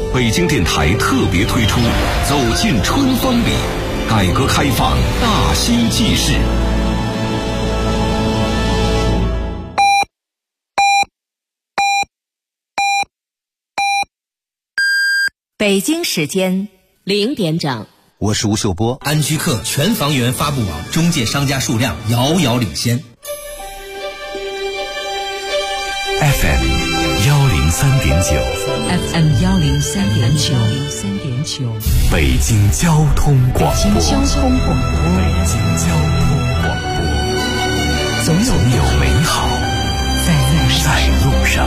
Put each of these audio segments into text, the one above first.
北京电台特别推出走进春风里，改革开放大新纪事。 北京时间0点整， 我是吴秀波。 安居客全房源发布网中介商家数量遥遥领先。 FM 103.9 FM 103.9 北京交通广播。 北京交通广播，总有美好在路上。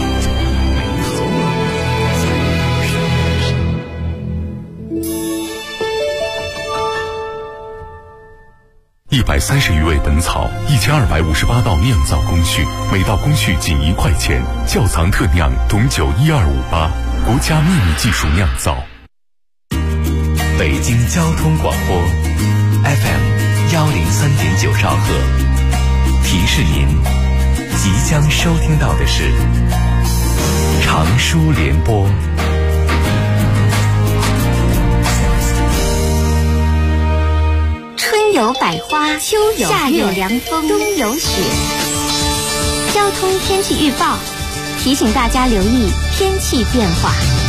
130余味本草，1258道酿造工序，每道工序仅1块钱。窖藏特酿董酒12588，国家秘密技术酿造。北京交通广播 FM 103.9兆赫，提示您即将收听到的是长舒联播。 春有百花，秋有夏有凉风，冬有雪。交通天气预报提醒大家留意天气变化。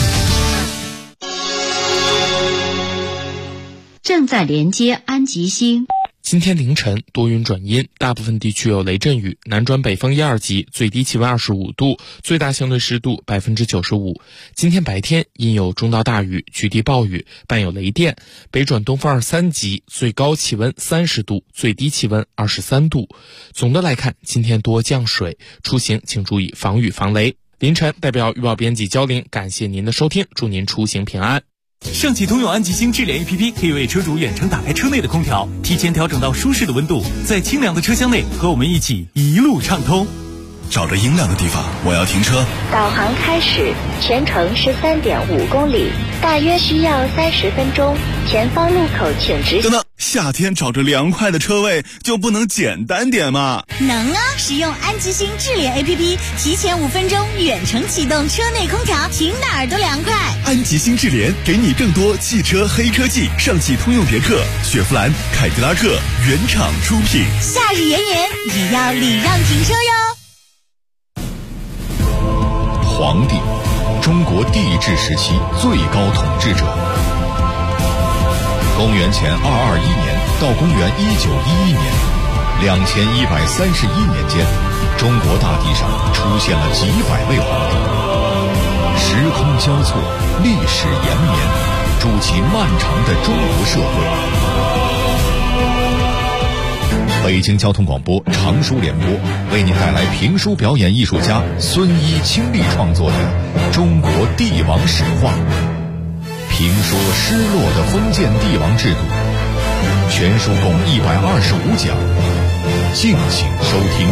正在连接安吉星。 今天凌晨多云转阴，大部分地区有雷阵雨，南转北风1、2级，最低气温25度，最大相对湿度95%。今天白天阴有中到大雨，局地暴雨，伴有雷电，北转东风2、3级，最高气温30度，最低气温23度。总的来看，今天多降水，出行请注意防雨防雷。凌晨代表预报编辑焦玲感谢您的收听，祝您出行平安。 上汽通用安吉星智联 APP 可以为车主远程打开车内的空调，提前调整到舒适的温度，在清凉的车厢内和我们一起一路畅通。 找着阴凉的地方，我要停车。 导航开始，全程是3.5公里，大约需要30分钟。前方路口请直行。 等等，夏天找着凉快的车位就不能简单点吗？ 能啊！使用安吉星智联 APP， 提前5分钟远程启动车内空调，停哪儿都凉快。 安吉星智联给你更多汽车黑科技，上汽通用别克、雪佛兰、凯迪拉克原厂出品。 夏日炎炎也要礼让停车哟。 皇帝，中国帝制时期最高统治者。公元前221年到公元1911年，2131年间，中国大地上出现了几百位皇帝。时空交错，历史延绵，筑起漫长的中国社会。北京交通广播长舒联播为您带来评书表演艺术家孙一亲力创作的《中国帝王史话》，评说失落的封建帝王制度，全书共125讲，敬请收听。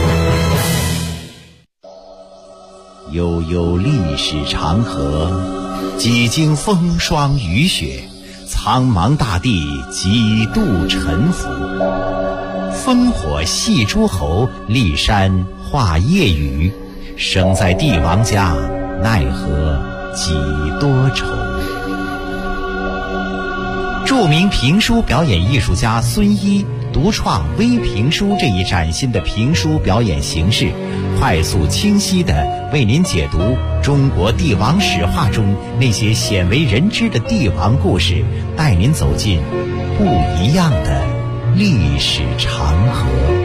悠悠历史长河，几经风霜雨雪，苍茫大地几度沉浮。烽火戏诸侯，骊山画夜雨，生在帝王家，奈何几多愁。著名评书表演艺术家孙一独创微评书这一崭新的评书表演形式，快速清晰地为您解读中国帝王史话中那些鲜为人知的帝王故事，带您走进不一样的历史长河。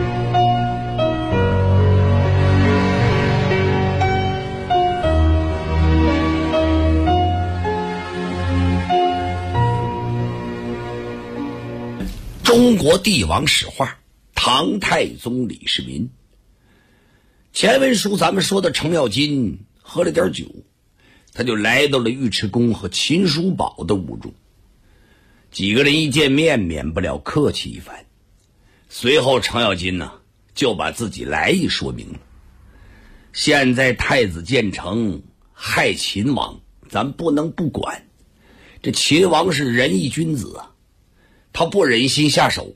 中国帝王史话，唐太宗李世民。前文书咱们说的程咬金喝了点酒，他就来到了尉迟恭和秦叔宝的屋中。几个人一见面，免不了客气一番。随后程咬金呢，就把自己来意说明了。现在太子建成害秦王，咱不能不管。这秦王是仁义君子啊，他不忍心下手，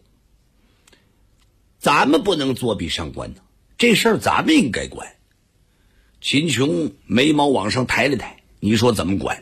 咱们不能作壁上观呢，这事儿咱们应该管。秦琼眉毛往上抬了抬，你说怎么管？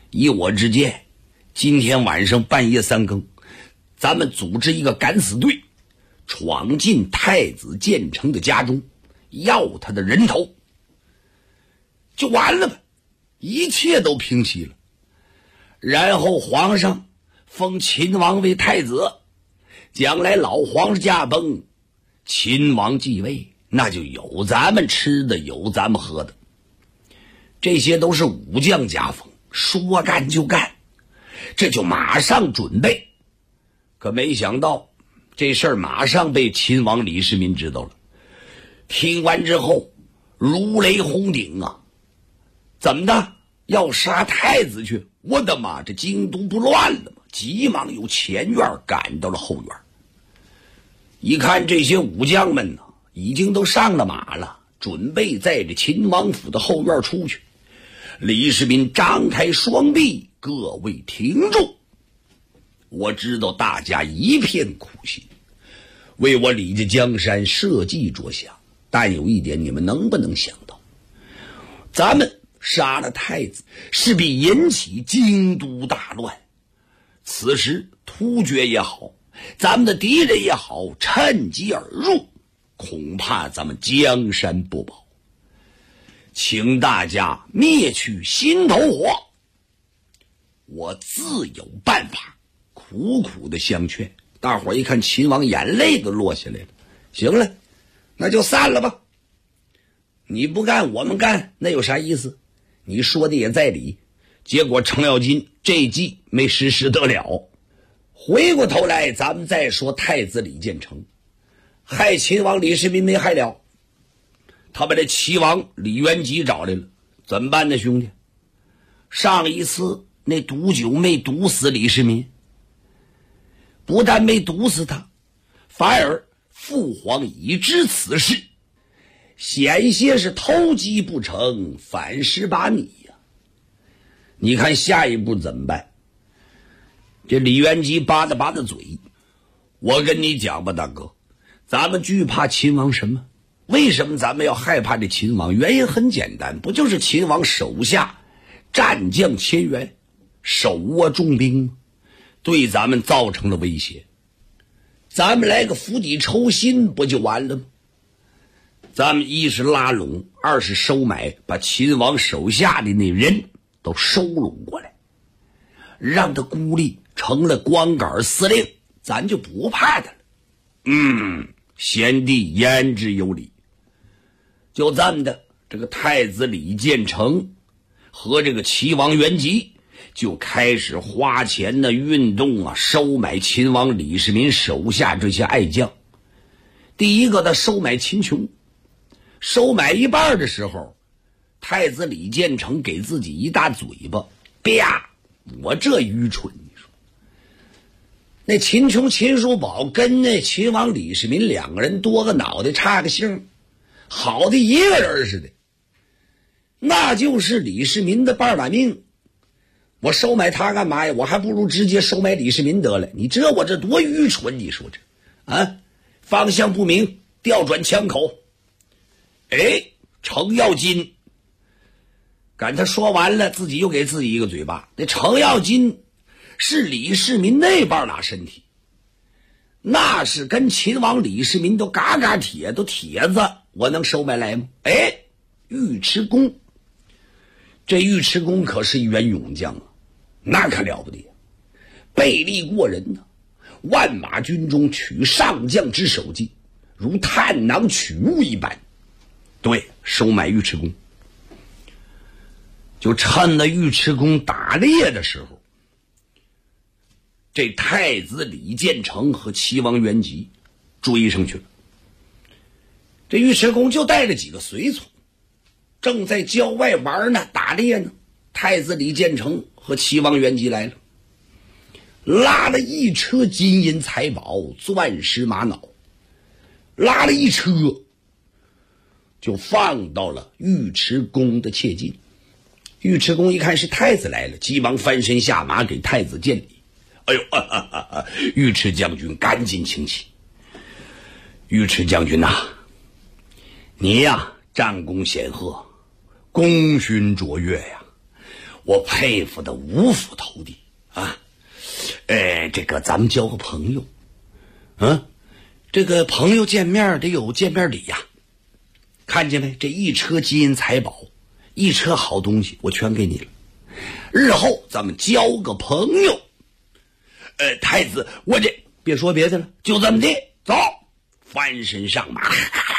依我之见，今天晚上半夜3更，咱们组织一个敢死队，闯进太子建成的家中，要他的人头，就完了吧，一切都平息了。然后皇上封秦王为太子，将来老皇上驾崩，秦王继位，那就有咱们吃的，有咱们喝的。这些都是武将家风，说干就干，这就马上准备。可没想到这事儿马上被秦王李世民知道了，听完之后如雷轰顶啊！怎么的，要杀太子去？我的妈，这京都不乱了吗？急忙由前院赶到了后院。一看这些武将们呢，已经都上了马了，准备在这秦王府的后院出去。李世民张开双臂，各位停住！我知道大家一片苦心，为我李家江山社稷着想，但有一点你们能不能想到，咱们杀了太子势必引起京都大乱，此时突厥也好，咱们的敌人也好，趁机而入，恐怕咱们江山不保，请大家灭去心头火，我自有办法。苦苦的相劝，大伙一看秦王眼泪都落下来了。行了，那就散了吧，你不干我们干，那有啥意思？你说的也在理。结果程咬金这一计没实施得了。回过头来咱们再说太子李建成，害秦王李世民没害了，他把这齐王李元吉找来了。怎么办呢，兄弟？上一次那毒酒没毒死李世民，不但没毒死他，反而父皇已知此事，险些是偷鸡不成反蚀把米呀。你看下一步怎么办？这李元吉扒拉嘴，我跟你讲吧，大哥，咱们惧怕秦王什么？为什么咱们要害怕这秦王？原因很简单，不就是秦王手下战将千员，手握重兵吗？对咱们造成了威胁，咱们来个釜底抽薪不就完了吗？咱们一是拉拢，二是收买，把秦王手下的那人都收拢过来，让他孤立成了光杆司令，咱就不怕他了。贤弟言之有理。就这么的，这个太子李建成和这个齐王元吉就开始花钱的运动啊，收买秦王李世民手下这些爱将。第一个他收买秦琼，收买一半的时候，太子李建成给自己一大嘴巴，啪！我这愚蠢，你说那秦琼秦叔宝跟那秦王李世民两个人多个脑袋差个姓，好的一个人似的，那就是李世民的半把命。我收买他干嘛呀？我还不如直接收买李世民得了。你知道我这多愚蠢，你说这啊，方向不明，调转枪口。程咬金赶他说完了，自己又给自己一个嘴巴。那程咬金是李世民那半拉身体，那是跟秦王李世民都嘎嘎铁，都铁子，我能收买来吗？尉迟恭，这尉迟恭可是一员勇将啊，那可了不得，背力过人呢，万马军中取上将之首级，如探囊取物一般。对，收买尉迟恭。就趁着尉迟恭打猎的时候，这太子李建成和齐王元吉追上去了。这尉迟恭就带着几个随从，正在郊外玩呢，打猎呢。太子李建成和齐王元吉来了，拉了一车金银财宝、钻石玛瑙，拉了一车就放到了尉迟恭的切近。尉迟恭一看是太子来了，急忙翻身下马给太子见礼。尉迟将军赶紧请起。尉迟将军呐，你呀战功显赫，功勋卓越呀， 我佩服的五体投地啊。这个咱们交个朋友，这个朋友见面得有见面礼呀。看见没？这一车金银财宝，一车好东西，我全给你了。日后咱们交个朋友。太子，我这别说别的了，就这么的，走，翻身上马。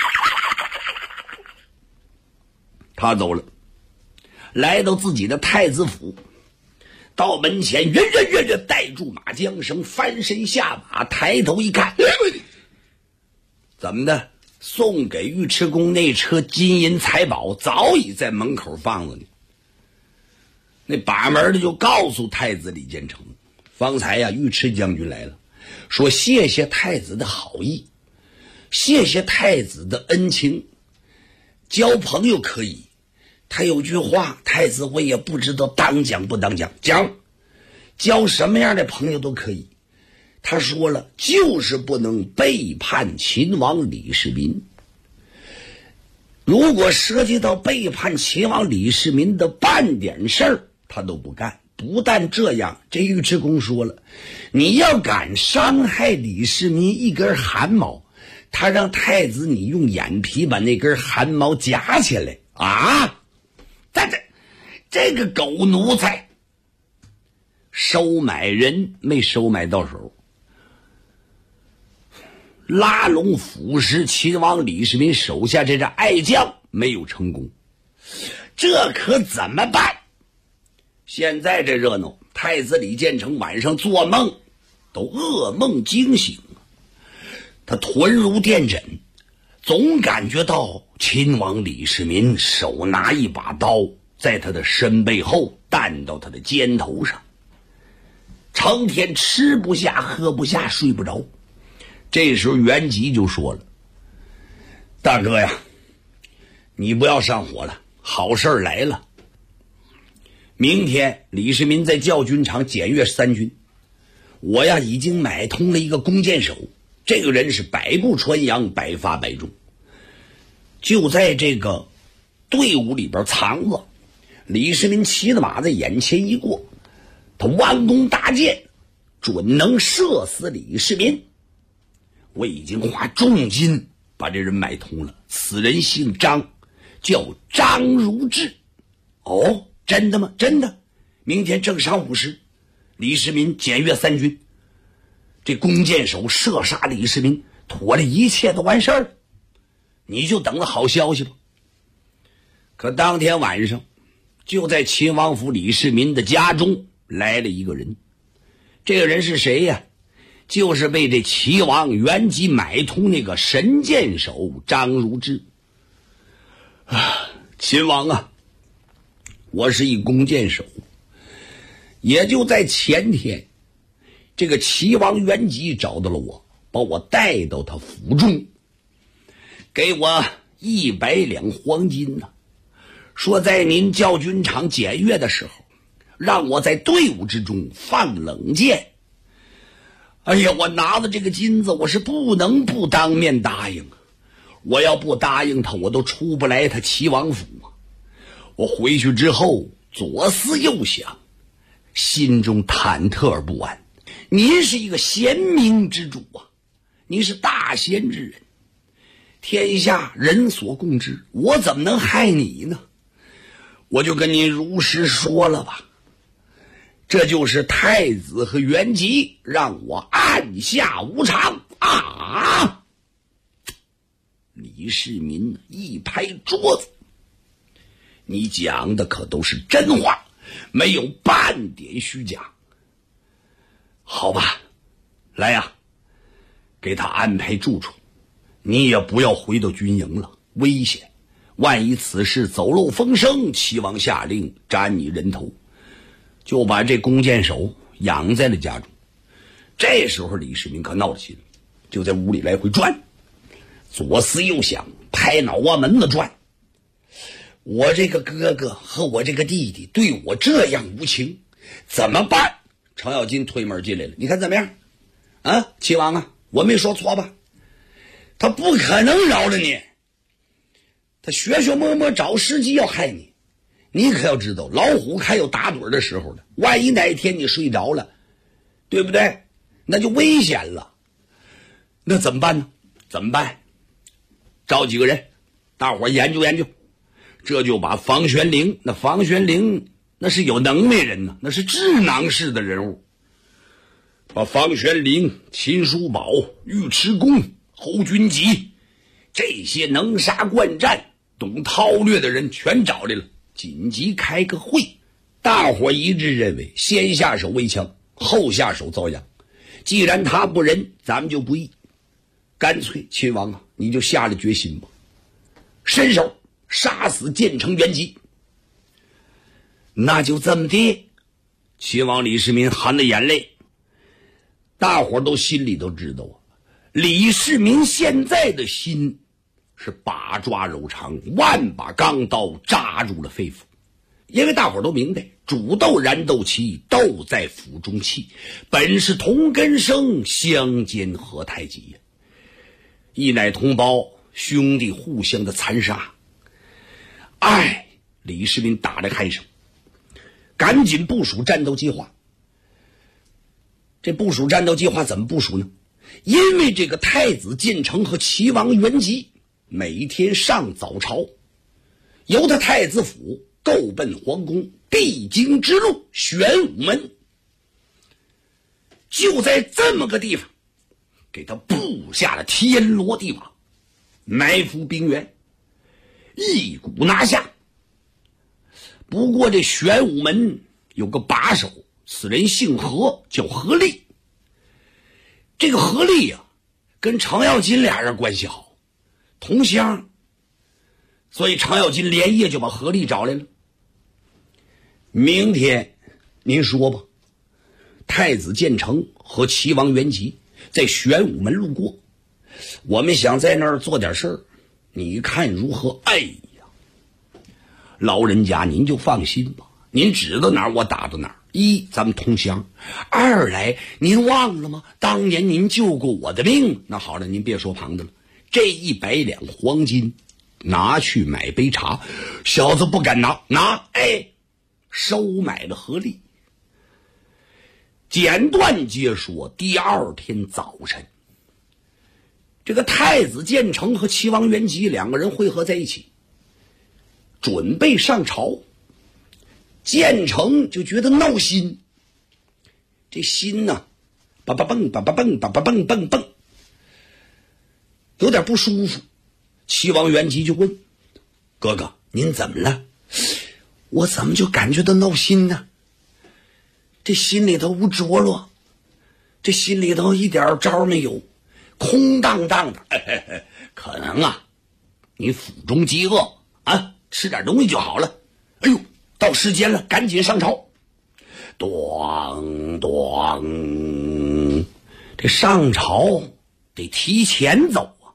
他走了，来到自己的太子府，到门前，远带住马缰绳，翻身下马，抬头一看，怎么的？送给尉迟恭那车金银财宝早已在门口放着呢。那把门的就告诉太子李建成，方才呀，尉迟将军来了，说谢谢太子的好意，谢谢太子的恩情，交朋友可以。他有句话，太子我也不知道当讲不当讲，讲交什么样的朋友都可以。他说了，就是不能背叛秦王李世民。如果涉及到背叛秦王李世民的半点事儿，他都不干。不但这样，这尉迟恭说了，你要敢伤害李世民一根汗毛，他让太子你用眼皮把那根汗毛夹起来啊！这个狗奴才，收买人没收买到手，拉拢腐蚀秦王李世民手下这爱将没有成功，这可怎么办？现在这热闹，太子李建成晚上做梦都噩梦惊醒，他臀如电枕，总感觉到秦王李世民手拿一把刀在他的身背后弹到他的肩头上，成天吃不下喝不下睡不着。这时候袁吉就说了，大哥呀，你不要上火了，好事儿来了。明天李世民在教军场检阅3军，我呀已经买通了一个弓箭手，这个人是百步穿杨，百发百中，就在这个队伍里边藏着。李世民骑的马在眼前一过，他弯弓搭箭，准能射死李世民。我已经花重金把这人买通了，此人姓张，叫张如志。哦，真的吗？真的。明天正晌午时，李世民检阅3军，这弓箭手射杀李世民，妥了，一切都完事儿，你就等着好消息吧。可当天晚上，就在秦王府李世民的家中来了一个人。这个人是谁呀？就是被这齐王袁吉买通那个神箭手张如志。秦王啊，我是一弓箭手，也就在前天，这个齐王袁吉找到了我，把我带到他府中，给我100两黄金呢，说在您教军场检阅的时候，让我在队伍之中放冷箭。哎呀，我拿着这个金子，我是不能不当面答应啊！我要不答应他，我都出不来他齐王府啊！我回去之后左思右想，心中忐忑而不安。您是一个贤明之主啊，您是大贤之人，天下人所共知，我怎么能害你呢？我就跟您如实说了吧，这就是太子和袁吉让我按下无常啊！李世民一拍桌子，你讲的可都是真话，没有半点虚假。好吧，来呀，给他安排住处，你也不要回到军营了，危险，万一此事走漏风声，齐王下令斩你人头。就把这弓箭手养在了家中。这时候李世民可闹了心，就在屋里来回转，左思右想，拍脑瓜门子转。我这个哥哥和我这个弟弟对我这样无情，怎么办？程咬金推门进来了，你看怎么样啊？齐王啊，我没说错吧？他不可能饶了你，他学学摸摸找时机要害你。 你可要知道，老虎还有打盹的时候的，万一哪一天你睡着了，对不对？那就危险了。那怎么办呢？怎么办？找几个人，大伙研究研究。这就把房玄龄，那是有能耐人呢，那是智囊式的人物。把房玄龄、秦叔宝、尉迟恭、侯君集这些能杀惯战、懂韬略的人全找来了，紧急开个会。大伙一致认为，先下手为强，后下手遭殃。既然他不仁，咱们就不义。干脆秦王啊，你就下了决心吧，伸手杀死建成元吉。那就这么的。秦王李世民含着眼泪，大伙都心里都知道啊，李世民现在的心是把抓柔肠，万把钢刀扎入了肺腑。因为大伙都明白，煮豆燃豆萁，豆在釜中泣，本是同根生，相煎何太急呀！一乃同胞，兄弟互相的残杀。李世民打了鼾声，赶紧部署战斗计划。这部署战斗计划怎么部署呢？因为这个太子建成和齐王元吉每天上早朝，由他太子府够奔皇宫，必经之路玄武门，就在这么个地方给他布下了天罗地网，埋伏兵员，一鼓拿下。不过这玄武门有个把手，此人姓何，叫何立。这个何立啊，跟程咬金俩人关系好，同乡，所以程咬金连夜就把何立找来了。明天您说吧，太子建成和齐王元吉在玄武门路过，我们想在那儿做点事儿，你看如何？老人家您就放心吧，您指到哪儿我打到哪儿。一，咱们同乡；二来，您忘了吗？当年您救过我的命。那好了，您别说旁的了，这100两黄金拿去买杯茶。小子不敢拿，收买了何立。简短接说，第二天早晨，这个太子建成和齐王元吉两个人会合在一起，准备上朝。建成就觉得闹心，这心呢，叭叭蹦叭叭蹦叭叭蹦蹦蹦，有点不舒服。齐王元吉就问：“哥哥，您怎么了？”我怎么就感觉到闹心呢？这心里头无着落，这心里头一点招没有，空荡荡的。可能啊，你腹中饥饿啊，吃点东西就好了。哎呦，到时间了，赶紧上朝。咣咣，这上朝得提前走啊，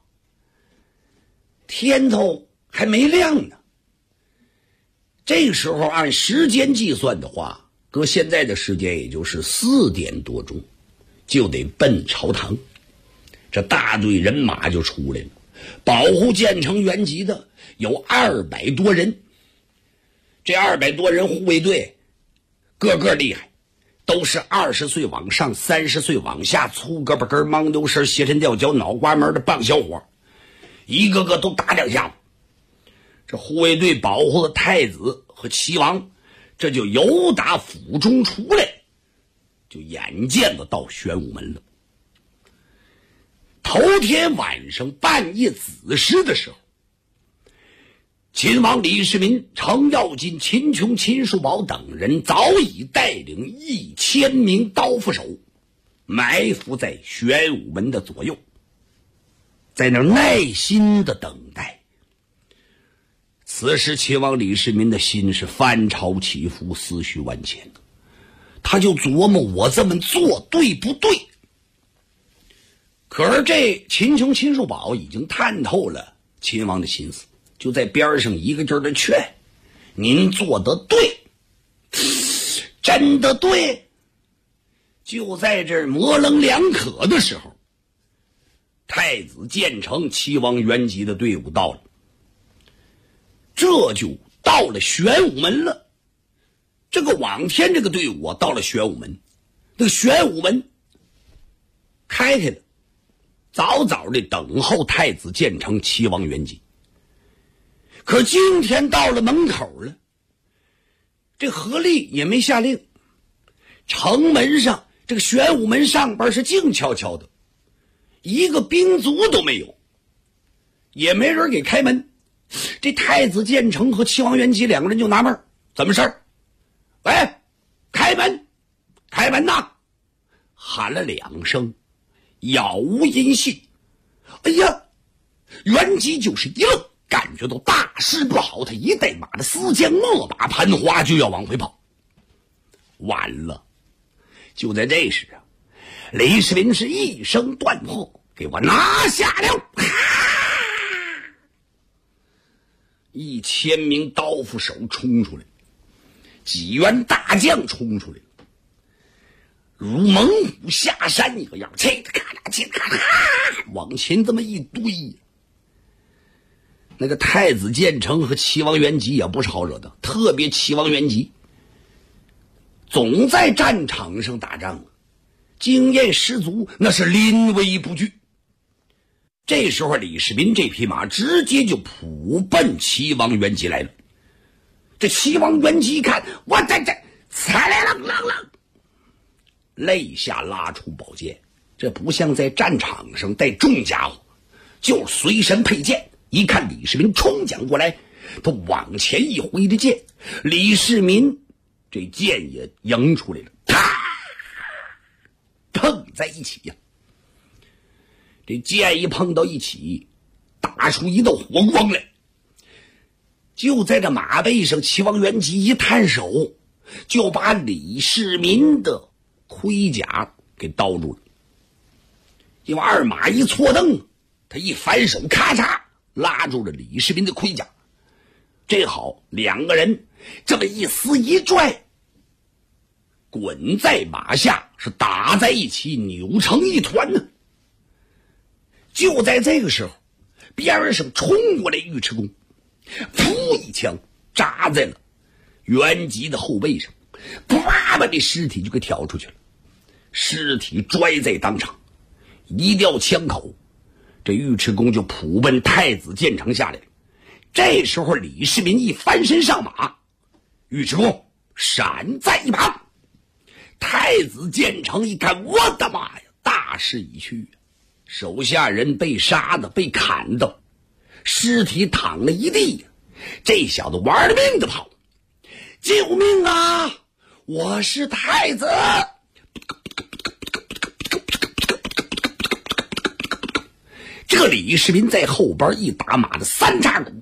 天头还没亮呢。这个时候按时间计算的话，搁现在的时间也就是4点多钟，就得奔朝堂。这大队人马就出来了，保护建成元吉的有200多人。这200多人护卫队个个厉害，都是20岁往上30岁往下，粗胳膊根忙牛身斜抻吊脚脑瓜门的棒小伙，一个个都打两下子。这护卫队保护的太子和齐王，这就由打府中出来，就眼见着到玄武门了。头天晚上半夜子时的时候，秦王李世民、程咬金、秦琼、秦叔宝等人早已带领1000名刀斧手埋伏在玄武门的左右，在那儿耐心的等待。此时秦王李世民的心是翻潮起伏，思绪万千，他就琢磨我这么做对不对。可是这秦琼、秦叔宝已经探透了秦王的心思，就在边上一个劲儿的劝：“您做得对，真的对。”就在这模棱两可的时候，太子建成、齐王元吉的队伍到了，这就到了玄武门了。这个往天这个队伍到了玄武门，那个玄武门开了，早早的等候太子建成、齐王元吉。可今天到了门口了，这何力也没下令，城门上这个玄武门上边是静悄悄的，一个兵卒都没有，也没人给开门。这太子建成和齐王元吉两个人就纳闷，怎么事儿？喂，开门，开门呐！喊了2声，杳无音信。哎呀，元吉就是一愣，感觉到大事不好，他一带马的丝将墨马盘花就要往回跑。完了！就在这时啊，李世民是一声断喝：“给我拿下了！”1000名刀斧手冲出来，几员大将冲出来了，如猛虎下山一个样，切咔啦切咔啦，往前这么一堆。那个太子建成和齐王元吉也不是好惹的，特别齐王元吉总在战场上打仗，经验十足，那是临危不惧。这时候李世民这匹马直接就扑奔齐王元吉来了。这齐王元吉一看，我这才来了，肋下拉出宝剑，这不像在战场上带重家伙，就随身佩剑。一看李世民冲将过来，他往前一挥的剑，李世民这剑也迎出来了，啪，碰在一起呀。这剑一碰到一起，打出一道火光来。就在这马背上，齐王元吉一探手，就把李世民的盔甲给刀住了。因为二马一错蹬，他一反手，咔嚓拉住了李世民的盔甲。这好，两个人这么一撕一拽，滚在马下，是打在一起，扭成一团呢。就在这个时候，边上冲过来尉迟恭，噗一枪扎在了元吉的后背上，啪把这尸体就给挑出去了。尸体拽在当场，一掉枪口，这尉迟恭就扑奔太子建成下来了。这时候李世民一翻身上马，尉迟恭闪在一旁。太子建成一看，我的妈呀，大势已去，手下人被杀的，被砍的，尸体躺了一地。这小子玩了命的跑，救命啊，我是太子！这个李世民在后边一打马的三叉鼓，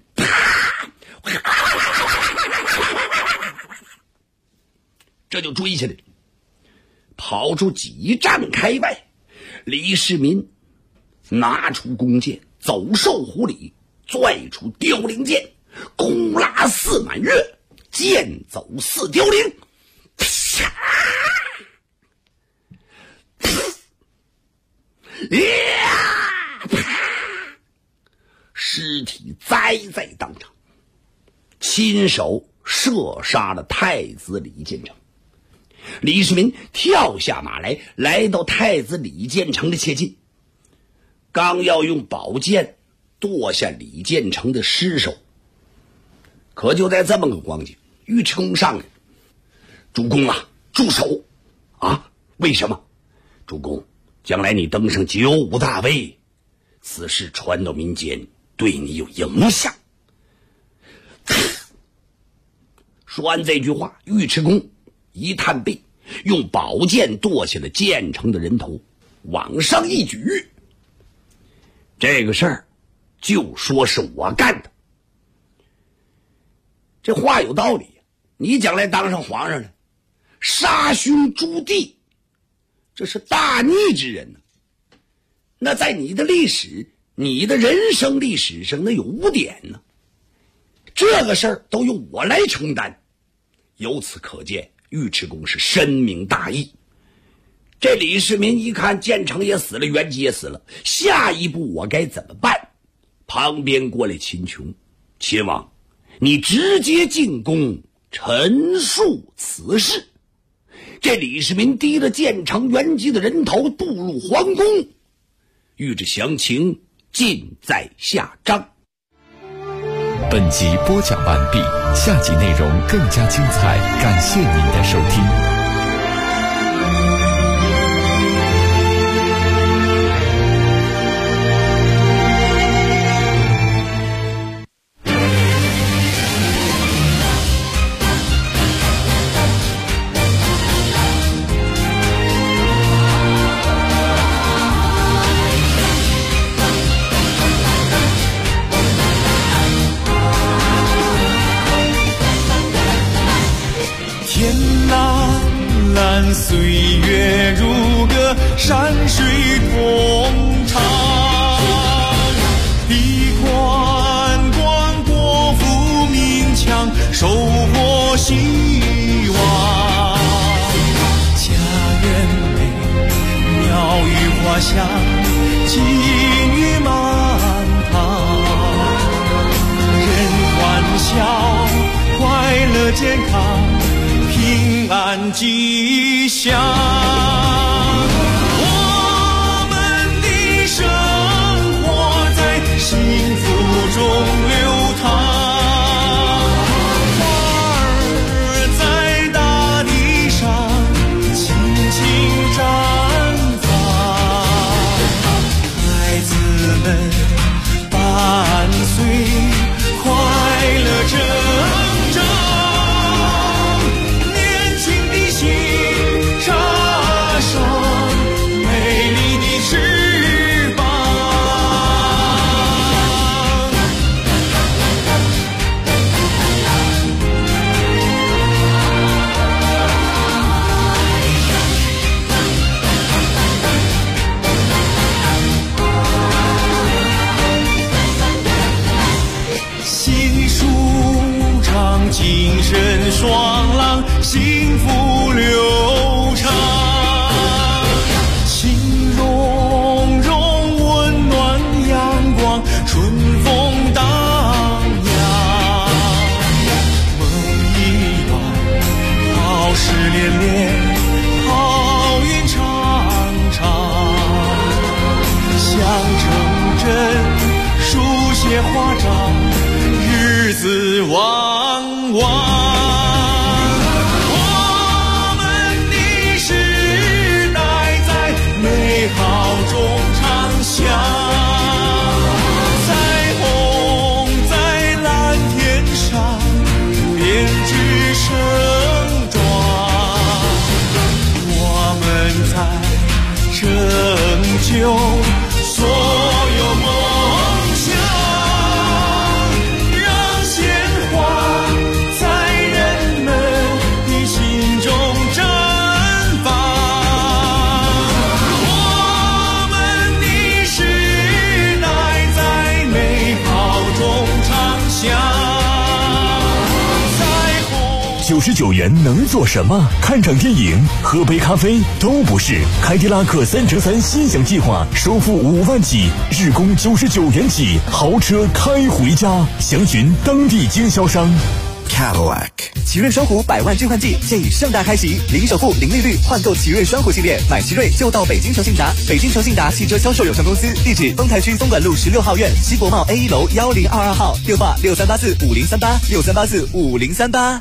这就追下来了，跑出几丈开外。李世民拿出弓箭，走兽虎里，拽出凋零剑，弓拉似满月，剑走似凋零，啪！尸体栽在当场，亲手射杀了太子李建成。李世民跳下马来，来到太子李建成的切近，刚要用宝剑剁下李建成的尸首，可就在这么个光景，尉迟恭上来，主公啊，住手啊！为什么？主公，将来你登上95大位，此事传到民间，对你有影响。说完这句话，尉迟恭一探背，用宝剑剁下了建成的人头，往上一举。这个事儿就说是我干的。这话有道理，你将来当上皇上了，杀兄诛弟，这是大逆之人呢。那在你的历史，你的人生历史上，那有污点呢。这个事儿都由我来承担。由此可见，尉迟恭是深明大义。这李世民一看建成也死了，元吉也死了，下一步我该怎么办？旁边过来秦琼，秦王， 你直接进宫陈述此事。这李世民提了建成元吉的人头步入皇宫，欲知详情尽在下章。 本集播讲完毕，下集内容更加精彩，感谢您的收听。 岁月如歌，山水同唱。地宽广，国富民强，收获希望。家园美，鸟语花香，金玉满堂。人欢笑，快乐健康，平安吉祥。我们的生活在幸福中流淌，花儿在大地上轻轻绽放，孩子们伴随快乐成长。精神爽朗，幸福流畅，情融融，温暖阳光，春风荡漾。梦一段，好事连连，好运长长。想成真，书写华章，日子旺旺。我们的时代在美好中长响，彩虹在蓝天上编织盛装，我们在拯救所有梦想。 99元能做什么？看场电影、喝杯咖啡都不是。凯迪拉克3乘3心享计划，首付5万起，日供99元起，豪车开回家。详询当地经销商。 Cadillac 奇瑞双虎100万置换季现已盛大开启，零首付、零利率换购奇瑞双虎系列，买奇瑞就到北京诚信达。北京诚信达汽车销售有限公司，地址丰台区东莞路16号院西国贸 A1 楼1022号，电话63845038，63845038。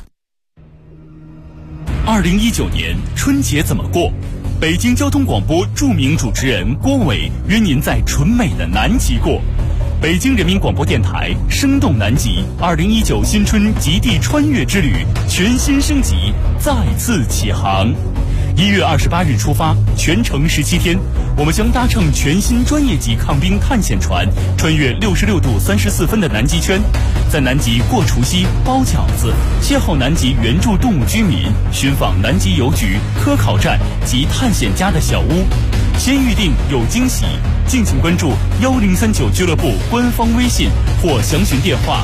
2019年春节怎么过？北京交通广播著名主持人郭伟约您在纯美的南极过。北京人民广播电台生动南极2019新春极地穿越之旅全新升级，再次起航。1月28日出发，全程17天，我们将搭乘全新专业级抗冰探险船，穿越66度34分的南极圈，在南极过除夕、包饺子，邂逅南极原住动物居民，寻访南极邮局、科考站及探险家的小屋。先预定有惊喜，敬请关注1039俱乐部官方微信或详询电话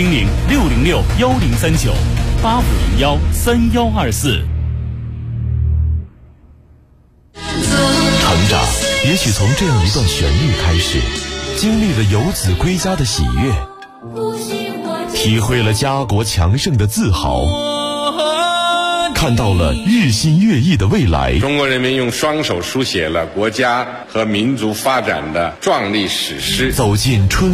400-606-1039-8501-3124。 成长也许从这样一段旋律开始，经历了游子归家的喜悦， 体会了家国强盛的自豪，看到了日新月异的未来。 中国人民用双手书写了国家和民族发展的壮丽史诗。 走进春